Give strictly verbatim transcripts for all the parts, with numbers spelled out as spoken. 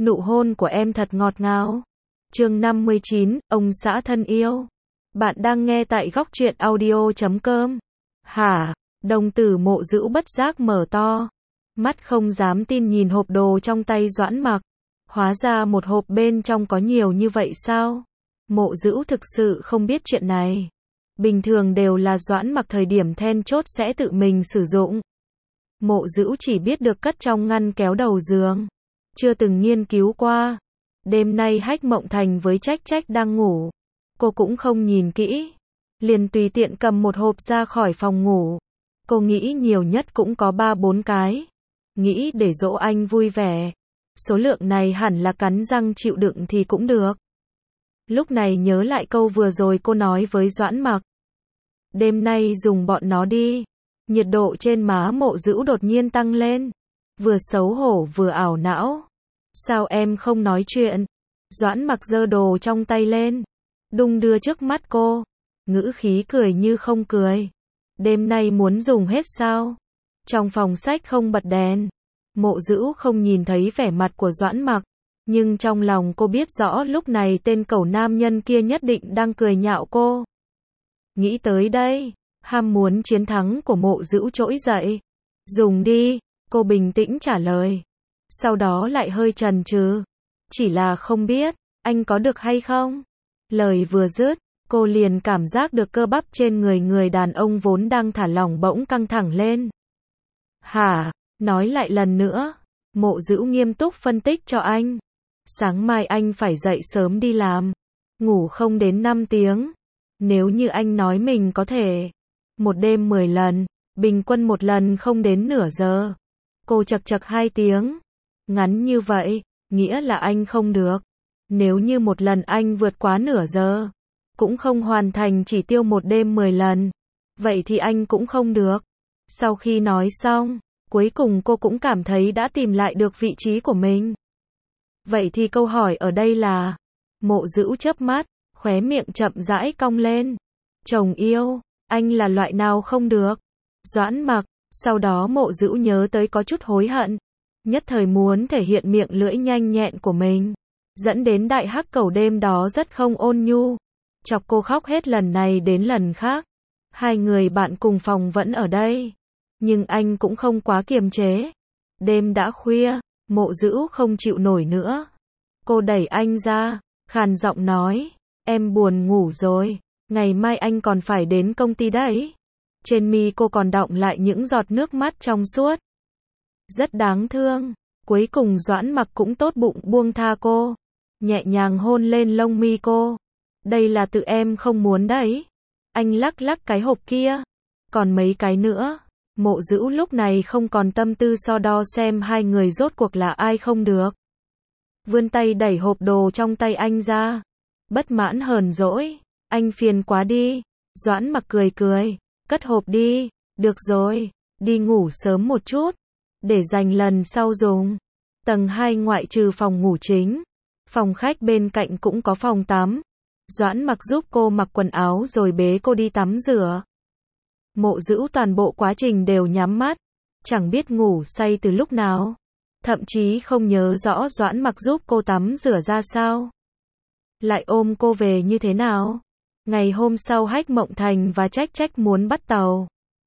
Nụ hôn của em thật ngọt ngào. Chương năm mươi chín, ông xã thân yêu. Bạn đang nghe tại góc truyện audio chấm com. Hả? Đồng tử Mộ Dữu bất giác mở to. Mắt không dám tin nhìn hộp đồ trong tay Doãn Mặc. Hóa ra một hộp bên trong có nhiều như vậy sao? Mộ Dữu thực sự không biết chuyện này. Bình thường đều là Doãn Mặc thời điểm then chốt sẽ tự mình sử dụng. Mộ Dữu chỉ biết được cất trong ngăn kéo đầu giường. Chưa từng nghiên cứu qua. Đêm nay Hách Mộng Thành với Trách Trách đang ngủ. Cô cũng không nhìn kỹ. Liền tùy tiện cầm một hộp ra khỏi phòng ngủ. Cô nghĩ nhiều nhất cũng có ba bốn cái. Nghĩ để dỗ anh vui vẻ. Số lượng này hẳn là cắn răng chịu đựng thì cũng được. Lúc này nhớ lại câu vừa rồi cô nói với Doãn Mặc. Đêm nay dùng bọn nó đi. Nhiệt độ trên má Mộ Dữu đột nhiên tăng lên. Vừa xấu hổ vừa ảo não. Sao em không nói chuyện? Doãn Mặc giơ đồ trong tay lên. Đung đưa trước mắt cô. Ngữ khí cười như không cười. Đêm nay muốn dùng hết sao? Trong phòng sách không bật đèn. Mộ Dữu không nhìn thấy vẻ mặt của Doãn Mặc. Nhưng trong lòng cô biết rõ lúc này tên cẩu nam nhân kia nhất định đang cười nhạo cô. Nghĩ tới đây, ham muốn chiến thắng của Mộ Dữu trỗi dậy. Dùng đi, cô bình tĩnh trả lời. Sau đó lại hơi chần chừ. Chỉ là không biết, anh có được hay không? Lời vừa dứt, cô liền cảm giác được cơ bắp trên người người đàn ông vốn đang thả lỏng bỗng căng thẳng lên. Hả? Nói lại lần nữa. Mộ Dữu nghiêm túc phân tích cho anh. Sáng mai anh phải dậy sớm đi làm. Ngủ không đến năm tiếng. Nếu như anh nói mình có thể một đêm mười lần, bình quân một lần không đến nửa giờ. Cô chật chật hai tiếng. Ngắn như vậy, nghĩa là anh không được. Nếu như một lần anh vượt quá nửa giờ, cũng không hoàn thành chỉ tiêu một đêm mười lần, vậy thì anh cũng không được. Sau khi nói xong, cuối cùng cô cũng cảm thấy đã tìm lại được vị trí của mình. Vậy thì câu hỏi ở đây là, Mộ Dữu chớp mắt, khóe miệng chậm rãi cong lên. Chồng yêu, anh là loại nào không được? Doãn Mặc, sau đó Mộ Dữu nhớ tới có chút hối hận. Nhất thời muốn thể hiện miệng lưỡi nhanh nhẹn của mình. Dẫn đến đại hắc cẩu đêm đó rất không ôn nhu. Chọc cô khóc hết lần này đến lần khác. Hai người bạn cùng phòng vẫn ở đây. Nhưng anh cũng không quá kiềm chế. Đêm đã khuya, Mộ Dữu không chịu nổi nữa. Cô đẩy anh ra, khàn giọng nói. Em buồn ngủ rồi, ngày mai anh còn phải đến công ty đấy. Trên mi cô còn đọng lại những giọt nước mắt trong suốt. Rất đáng thương. Cuối cùng Doãn Mặc cũng tốt bụng buông tha cô. Nhẹ nhàng hôn lên lông mi cô. Đây là tự em không muốn đấy. Anh lắc lắc cái hộp kia. Còn mấy cái nữa. Mộ Dữu lúc này không còn tâm tư so đo xem hai người rốt cuộc là ai không được. Vươn tay đẩy hộp đồ trong tay anh ra. Bất mãn hờn dỗi. Anh phiền quá đi. Doãn Mặc cười cười. Cất hộp đi. Được rồi. Đi ngủ sớm một chút. Để dành lần sau dùng. Tầng hai ngoại trừ phòng ngủ chính. Phòng khách bên cạnh cũng có phòng tắm. Doãn Mặc giúp cô mặc quần áo rồi bế cô đi tắm rửa. Mộ Dữu toàn bộ quá trình đều nhắm mắt. Chẳng biết ngủ say từ lúc nào. Thậm chí không nhớ rõ Doãn Mặc giúp cô tắm rửa ra sao. Lại ôm cô về như thế nào. Ngày hôm sau Hách Mộng Thành và Trách Trách muốn bắt tàu.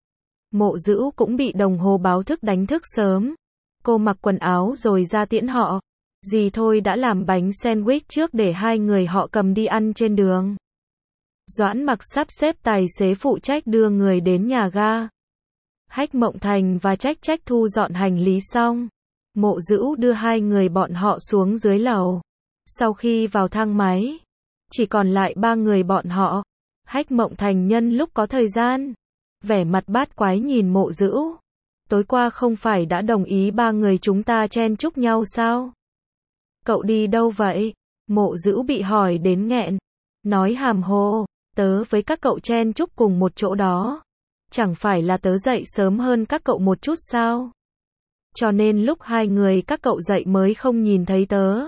Mộ Dữu cũng bị đồng hồ báo thức đánh thức sớm. Cô mặc quần áo rồi ra tiễn họ. Dì thôi đã làm bánh sandwich trước để hai người họ cầm đi ăn trên đường. Doãn Mặc sắp xếp tài xế phụ trách đưa người đến nhà ga. Hách Mộng Thành và Trách Trách thu dọn hành lý xong. Mộ Dữu đưa hai người bọn họ xuống dưới lầu. Sau khi vào thang máy, chỉ còn lại ba người bọn họ. Hách Mộng Thành nhân lúc có thời gian, vẻ mặt bát quái nhìn Mộ Dữu. Tối qua không phải đã đồng ý ba người chúng ta chen chúc nhau sao? Cậu đi đâu vậy? Mộ Dữu bị hỏi đến nghẹn. Nói hàm hồ, tớ với các cậu chen chúc cùng một chỗ đó. Chẳng phải là tớ dậy sớm hơn các cậu một chút sao? Cho nên lúc hai người các cậu dậy mới không nhìn thấy tớ.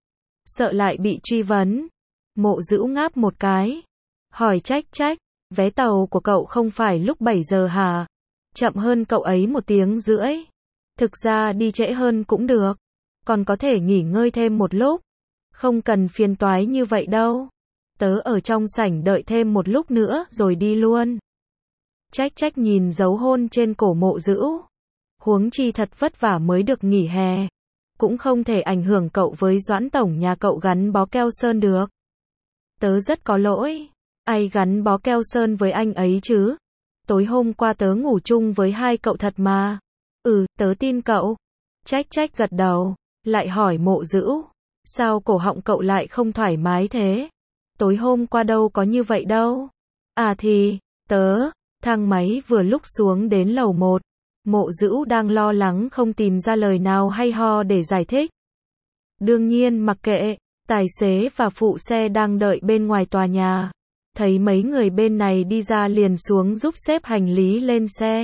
Sợ lại bị truy vấn. Mộ Dữu ngáp một cái. Hỏi Trách Trách, vé tàu của cậu không phải lúc bảy giờ hả? Chậm hơn cậu ấy một tiếng rưỡi. Thực ra đi trễ hơn cũng được. còn có thể nghỉ ngơi thêm một lúc. Không cần phiền toái như vậy đâu. Tớ ở trong sảnh đợi thêm một lúc nữa rồi đi luôn. Trách trách nhìn dấu hôn trên cổ Mộ Dữ. Huống chi thật vất vả mới được nghỉ hè. Cũng không thể ảnh hưởng cậu với Doãn tổng nhà cậu gắn bó keo sơn được. Tớ rất có lỗi. Ai gắn bó keo sơn với anh ấy chứ? Tối hôm qua tớ ngủ chung với hai cậu thật mà. Ừ, tớ tin cậu. Trách trách gật đầu. Lại hỏi Mộ Dữ. Sao cổ họng cậu lại không thoải mái thế? Tối hôm qua đâu có như vậy đâu. À thì, tớ, thang máy vừa lúc xuống đến lầu một. Mộ Dữ đang lo lắng không tìm ra lời nào hay ho để giải thích. Đương nhiên mặc kệ, tài xế và phụ xe đang đợi bên ngoài tòa nhà. Thấy mấy người bên này đi ra liền xuống giúp xếp hành lý lên xe.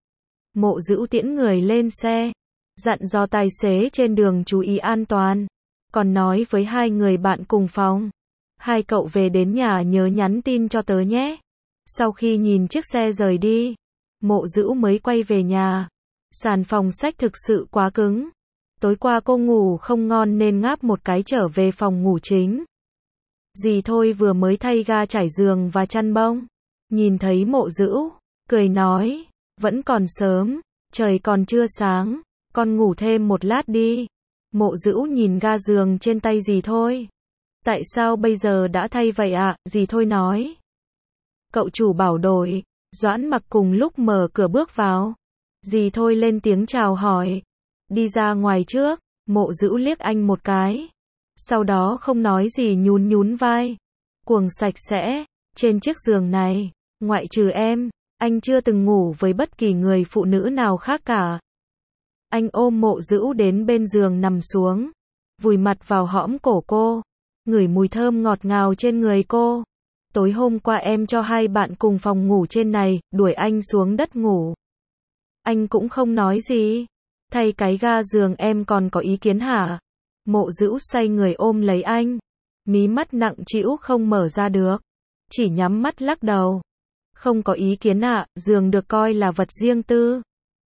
Mộ Dữ tiễn người lên xe, dặn dò tài xế trên đường chú ý an toàn. Còn nói với hai người bạn cùng phòng. Hai cậu về đến nhà nhớ nhắn tin cho tớ nhé. Sau khi nhìn chiếc xe rời đi, Mộ Dữ mới quay về nhà. Sàn phòng sách thực sự quá cứng. Tối qua cô ngủ không ngon nên ngáp một cái trở về phòng ngủ chính. Dì Thôi vừa mới thay ga trải giường và chăn bông. Nhìn thấy Mộ Dữ, cười nói, vẫn còn sớm, trời còn chưa sáng, con ngủ thêm một lát đi. Mộ Dữ nhìn ga giường trên tay dì Thôi. Tại sao bây giờ đã thay vậy ạ? À? Dì Thôi nói. Cậu chủ bảo đổi. Doãn Mặc cùng lúc mở cửa bước vào. Dì Thôi lên tiếng chào hỏi. Đi ra ngoài trước. Mộ Dữ liếc anh một cái. Sau đó không nói gì nhún nhún vai. Quần sạch sẽ. Trên chiếc giường này, ngoại trừ em, anh chưa từng ngủ với bất kỳ người phụ nữ nào khác cả. Anh ôm Mộ Dữ đến bên giường nằm xuống. Vùi mặt vào hõm cổ cô. Ngửi mùi thơm ngọt ngào trên người cô. Tối hôm qua em cho hai bạn cùng phòng ngủ trên này, đuổi anh xuống đất ngủ. Anh cũng không nói gì. Thay cái ga giường em còn có ý kiến hả? Mộ Dữ xoay người ôm lấy anh. Mí mắt nặng trĩu không mở ra được. Chỉ nhắm mắt lắc đầu. Không có ý kiến ạ, à, giường được coi là vật riêng tư.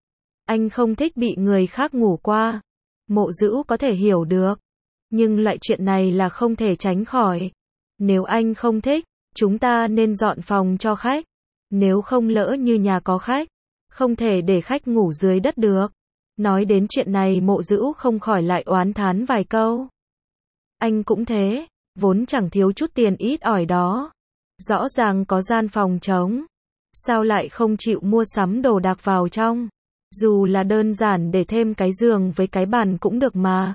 Anh không thích bị người khác ngủ qua. Mộ Dữ có thể hiểu được. Nhưng loại chuyện này là không thể tránh khỏi. Nếu anh không thích, chúng ta nên dọn phòng cho khách. Nếu không lỡ như nhà có khách, không thể để khách ngủ dưới đất được. Nói đến chuyện này Mộ Dữ không khỏi lại oán thán vài câu. Anh cũng thế, vốn chẳng thiếu chút tiền ít ỏi đó. Rõ ràng có gian phòng trống. Sao lại không chịu mua sắm đồ đạc vào trong? Dù là đơn giản để thêm cái giường với cái bàn cũng được mà.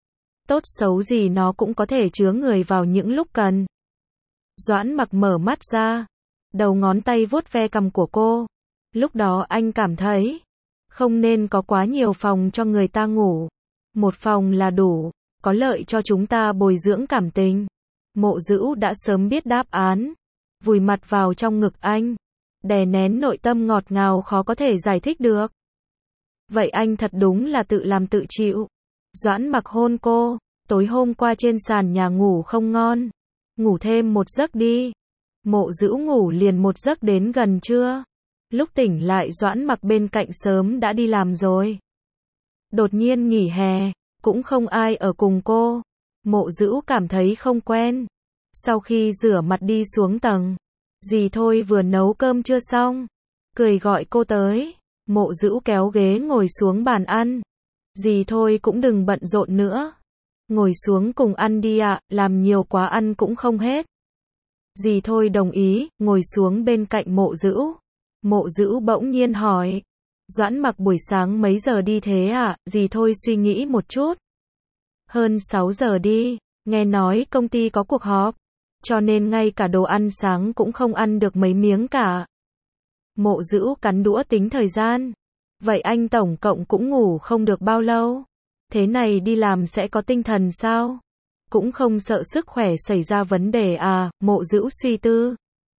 Tốt xấu gì nó cũng có thể chứa người vào những lúc cần. Doãn Mặc mở mắt ra. Đầu ngón tay vuốt ve cằm của cô. Lúc đó anh cảm thấy không nên có quá nhiều phòng cho người ta ngủ. Một phòng là đủ, có lợi cho chúng ta bồi dưỡng cảm tình. Mộ Dữ đã sớm biết đáp án. Vùi mặt vào trong ngực anh. Đè nén nội tâm ngọt ngào khó có thể giải thích được. Vậy anh thật đúng là tự làm tự chịu. Doãn Mặc hôn cô. Tối hôm qua trên sàn nhà ngủ không ngon. Ngủ thêm một giấc đi. Mộ Dữ ngủ liền một giấc đến gần trưa. Lúc tỉnh lại Doãn Mặc bên cạnh sớm đã đi làm rồi. Đột nhiên nghỉ hè, cũng không ai ở cùng cô. Mộ Dữ cảm thấy không quen. Sau khi rửa mặt đi xuống tầng, dì Thôi vừa nấu cơm chưa xong, cười gọi cô tới. Mộ Dữ kéo ghế ngồi xuống bàn ăn. Dì Thôi cũng đừng bận rộn nữa. Ngồi xuống cùng ăn đi ạ, à, làm nhiều quá ăn cũng không hết. Dì Thôi đồng ý, ngồi xuống bên cạnh Mộ Dữ. Mộ Dữ bỗng nhiên hỏi. Doãn Mặc buổi sáng mấy giờ đi thế à? Dì Thôi suy nghĩ một chút. Hơn sáu giờ đi, nghe nói công ty có cuộc họp. Cho nên ngay cả đồ ăn sáng cũng không ăn được mấy miếng cả. Mộ Dữ cắn đũa tính thời gian. Vậy anh tổng cộng cũng ngủ không được bao lâu. Thế này đi làm sẽ có tinh thần sao? Cũng không sợ sức khỏe xảy ra vấn đề à? Mộ Dữ suy tư.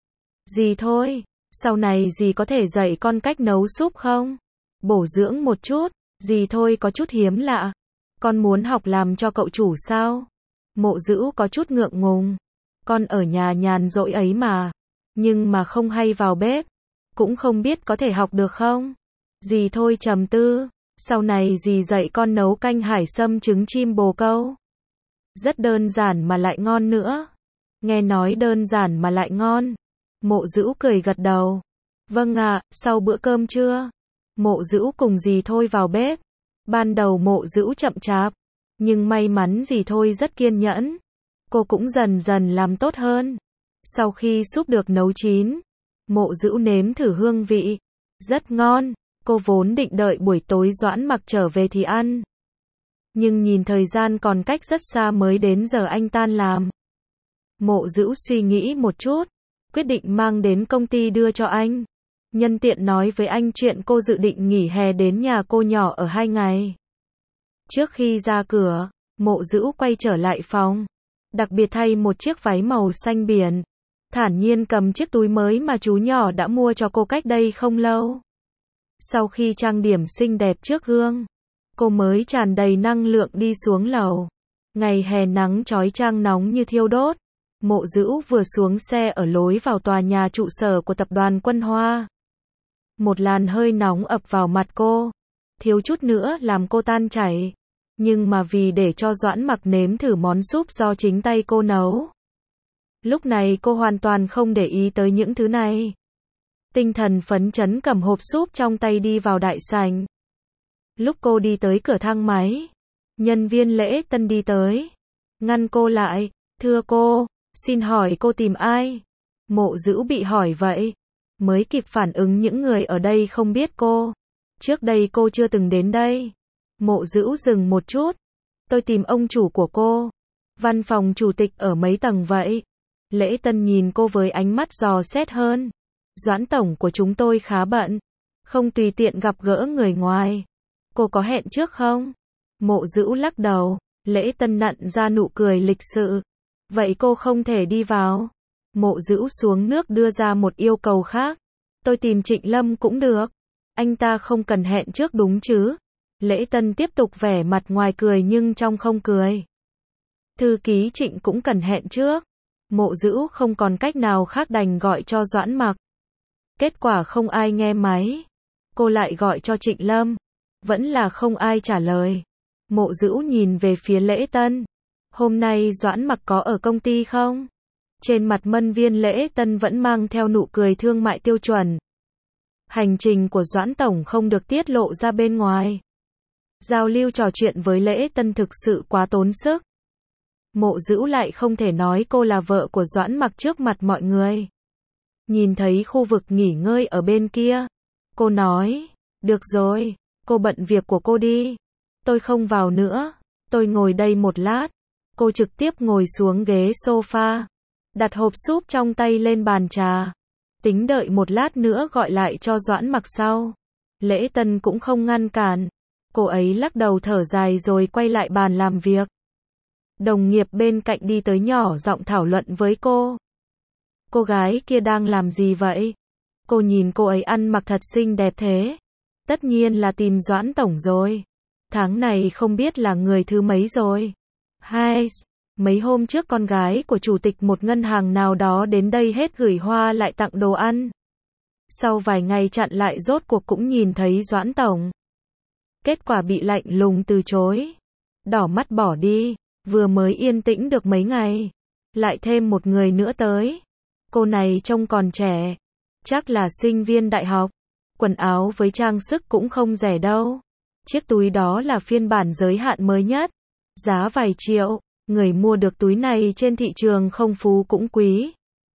Dì Thôi, sau này dì có thể dạy con cách nấu súp không? Bổ dưỡng một chút. Dì Thôi có chút hiếm lạ. Con muốn học làm cho cậu chủ sao? Mộ Dữ có chút ngượng ngùng. Con ở nhà nhàn rỗi ấy mà. Nhưng mà không hay vào bếp. Cũng không biết có thể học được không? Dì Thôi trầm tư. Sau này dì dạy con nấu canh hải sâm trứng chim bồ câu. Rất đơn giản mà lại ngon nữa. Nghe nói đơn giản mà lại ngon. Mộ Dữu cười gật đầu. Vâng ạ, sau bữa cơm trưa, Mộ Dữu cùng dì Thôi vào bếp. Ban đầu Mộ Dữu chậm chạp, nhưng may mắn dì Thôi rất kiên nhẫn. Cô cũng dần dần làm tốt hơn. Sau khi súp được nấu chín, Mộ Dữu nếm thử hương vị. Rất ngon. Cô vốn định đợi buổi tối Doãn Mặc trở về thì ăn. Nhưng nhìn thời gian còn cách rất xa mới đến giờ anh tan làm. Mộ Dữu suy nghĩ một chút, quyết định mang đến công ty đưa cho anh. Nhân tiện nói với anh chuyện cô dự định nghỉ hè đến nhà cô nhỏ ở hai ngày. Trước khi ra cửa, Mộ Dữu quay trở lại phòng. Đặc biệt thay một chiếc váy màu xanh biển. Thản nhiên cầm chiếc túi mới mà chú nhỏ đã mua cho cô cách đây không lâu. Sau khi trang điểm xinh đẹp trước gương, cô mới tràn đầy năng lượng đi xuống lầu. Ngày hè nắng chói chang nóng như thiêu đốt. Mộ Dữu vừa xuống xe ở lối vào tòa nhà trụ sở của tập đoàn Quân Hoa. Một làn hơi nóng ập vào mặt cô, thiếu chút nữa làm cô tan chảy. Nhưng mà vì để cho Doãn Mặc nếm thử món súp do chính tay cô nấu. Lúc này cô hoàn toàn không để ý tới những thứ này. Tinh thần phấn chấn cầm hộp súp trong tay đi vào đại sảnh. Lúc cô đi tới cửa thang máy, nhân viên lễ tân đi tới, ngăn cô lại. Thưa cô, xin hỏi cô tìm ai? Mộ Dữu bị hỏi vậy, mới kịp phản ứng những người ở đây không biết cô. Trước đây cô chưa từng đến đây. Mộ Dữu dừng một chút. Tôi tìm ông chủ của cô. Văn phòng chủ tịch ở mấy tầng vậy? Lễ tân nhìn cô với ánh mắt dò xét hơn. Doãn tổng của chúng tôi khá bận, không tùy tiện gặp gỡ người ngoài. Cô có hẹn trước không? Mộ Dữu lắc đầu. Lễ tân nặn ra nụ cười lịch sự. Vậy cô không thể đi vào. Mộ Dữu xuống nước đưa ra một yêu cầu khác. Tôi tìm Trịnh Lâm cũng được. Anh ta không cần hẹn trước đúng chứ? Lễ tân tiếp tục vẻ mặt ngoài cười nhưng trong không cười. Thư ký Trịnh cũng cần hẹn trước. Mộ Dữu không còn cách nào khác đành gọi cho Doãn Mặc. Kết quả không ai nghe máy. Cô lại gọi cho Trịnh Lâm. Vẫn là không ai trả lời. Mộ Dữu nhìn về phía lễ tân. Hôm nay Doãn Mặc có ở công ty không? Trên mặt nhân viên lễ tân vẫn mang theo nụ cười thương mại tiêu chuẩn. Hành trình của Doãn tổng không được tiết lộ ra bên ngoài. Giao lưu trò chuyện với lễ tân thực sự quá tốn sức. Mộ Dữu lại không thể nói cô là vợ của Doãn Mặc trước mặt mọi người. Nhìn thấy khu vực nghỉ ngơi ở bên kia, cô nói, được rồi, cô bận việc của cô đi. Tôi không vào nữa, tôi ngồi đây một lát. Cô trực tiếp ngồi xuống ghế sofa, đặt hộp súp trong tay lên bàn trà. Tính đợi một lát nữa gọi lại cho Doãn Mặc sau. Lễ tân cũng không ngăn cản. Cô ấy lắc đầu thở dài rồi quay lại bàn làm việc. Đồng nghiệp bên cạnh đi tới nhỏ giọng thảo luận với cô. Cô gái kia đang làm gì vậy? Cô nhìn cô ấy ăn mặc thật xinh đẹp thế. Tất nhiên là tìm Doãn tổng rồi. Tháng này không biết là người thứ mấy rồi. Hai, mấy hôm trước con gái của chủ tịch một ngân hàng nào đó đến đây hết gửi hoa lại tặng đồ ăn. Sau vài ngày chặn lại rốt cuộc cũng nhìn thấy Doãn tổng. Kết quả bị lạnh lùng từ chối. Đỏ mắt bỏ đi. Vừa mới yên tĩnh được mấy ngày. Lại thêm một người nữa tới. Cô này trông còn trẻ. Chắc là sinh viên đại học. Quần áo với trang sức cũng không rẻ đâu. Chiếc túi đó là phiên bản giới hạn mới nhất. Giá vài triệu. Người mua được túi này trên thị trường không phú cũng quý.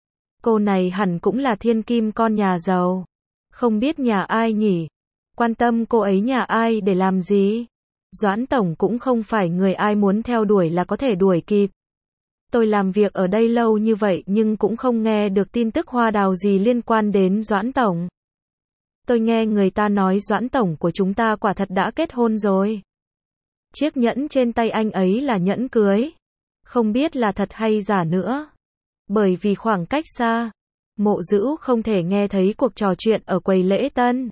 Cô này hẳn cũng là thiên kim con nhà giàu. Không biết nhà ai nhỉ? Quan tâm cô ấy nhà ai để làm gì? Doãn tổng cũng không phải người ai muốn theo đuổi là có thể đuổi kịp. Tôi làm việc ở đây lâu như vậy nhưng cũng không nghe được tin tức hoa đào gì liên quan đến Doãn tổng. Tôi nghe người ta nói Doãn tổng của chúng ta quả thật đã kết hôn rồi. Chiếc nhẫn trên tay anh ấy là nhẫn cưới. Không biết là thật hay giả nữa. Bởi vì khoảng cách xa, Mộ Dữu không thể nghe thấy cuộc trò chuyện ở quầy lễ tân.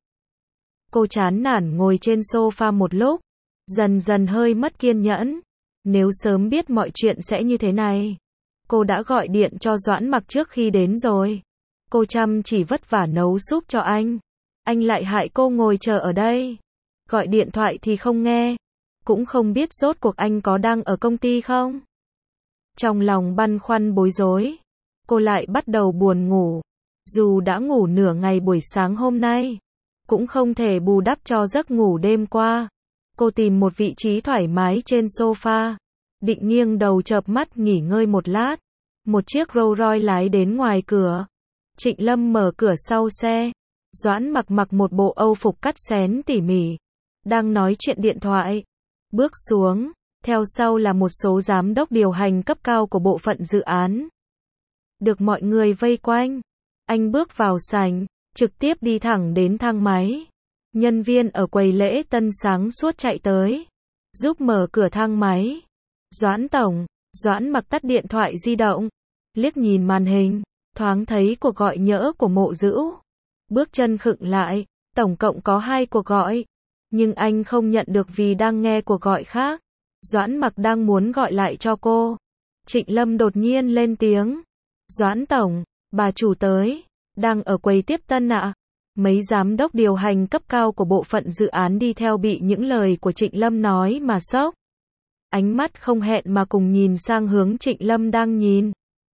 Cô chán nản ngồi trên sofa một lúc, dần dần hơi mất kiên nhẫn. Nếu sớm biết mọi chuyện sẽ như thế này, cô đã gọi điện cho Doãn Mặc trước khi đến rồi. Cô chăm chỉ vất vả nấu súp cho anh. Anh lại hại cô ngồi chờ ở đây. Gọi điện thoại thì không nghe. Cũng không biết rốt cuộc anh có đang ở công ty không? Trong lòng băn khoăn bối rối, cô lại bắt đầu buồn ngủ. Dù đã ngủ nửa ngày buổi sáng hôm nay, cũng không thể bù đắp cho giấc ngủ đêm qua. Cô tìm một vị trí thoải mái trên sofa, định nghiêng đầu chợp mắt nghỉ ngơi một lát. Một chiếc Rolls Royce lái đến ngoài cửa. Trịnh Lâm mở cửa sau xe. Doãn Mặc mặc một bộ âu phục cắt xén tỉ mỉ, đang nói chuyện điện thoại. Bước xuống, theo sau là một số giám đốc điều hành cấp cao của bộ phận dự án. Được mọi người vây quanh, anh bước vào sảnh, trực tiếp đi thẳng đến thang máy. Nhân viên ở quầy lễ tân sáng suốt chạy tới, giúp mở cửa thang máy. Doãn tổng, Doãn Mặc tắt điện thoại di động, liếc nhìn màn hình, thoáng thấy cuộc gọi nhỡ của Mộ Dữ. Bước chân khựng lại, tổng cộng có hai cuộc gọi, nhưng anh không nhận được vì đang nghe cuộc gọi khác. Doãn Mặc đang muốn gọi lại cho cô. Trịnh Lâm đột nhiên lên tiếng. Doãn tổng, bà chủ tới, đang ở quầy tiếp tân ạ. Mấy giám đốc điều hành cấp cao của bộ phận dự án đi theo bị những lời của Trịnh Lâm nói mà sốc. Ánh mắt không hẹn mà cùng nhìn sang hướng Trịnh Lâm đang nhìn.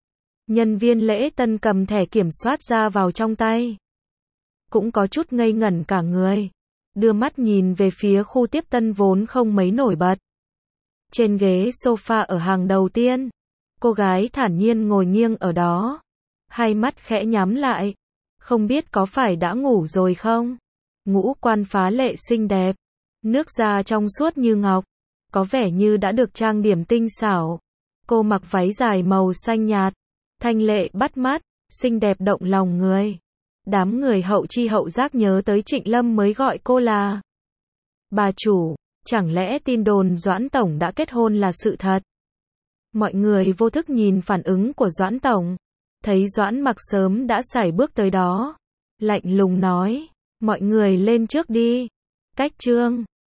Nhân viên lễ tân cầm thẻ kiểm soát ra vào trong tay. Cũng có chút ngây ngẩn cả người. Đưa mắt nhìn về phía khu tiếp tân vốn không mấy nổi bật. Trên ghế sofa ở hàng đầu tiên, cô gái thản nhiên ngồi nghiêng ở đó. Hai mắt khẽ nhắm lại. Không biết có phải đã ngủ rồi không? Ngũ quan phá lệ xinh đẹp. Nước da trong suốt như ngọc. Có vẻ như đã được trang điểm tinh xảo. Cô mặc váy dài màu xanh nhạt. Thanh lệ bắt mắt, xinh đẹp động lòng người. Đám người hậu chi hậu giác nhớ tới Trịnh Lâm mới gọi cô là bà chủ. Chẳng lẽ tin đồn Doãn tổng đã kết hôn là sự thật? Mọi người vô thức nhìn phản ứng của Doãn tổng, thấy Doãn Mặc sớm đã sải bước tới đó, lạnh lùng nói, mọi người lên trước đi. Cách chương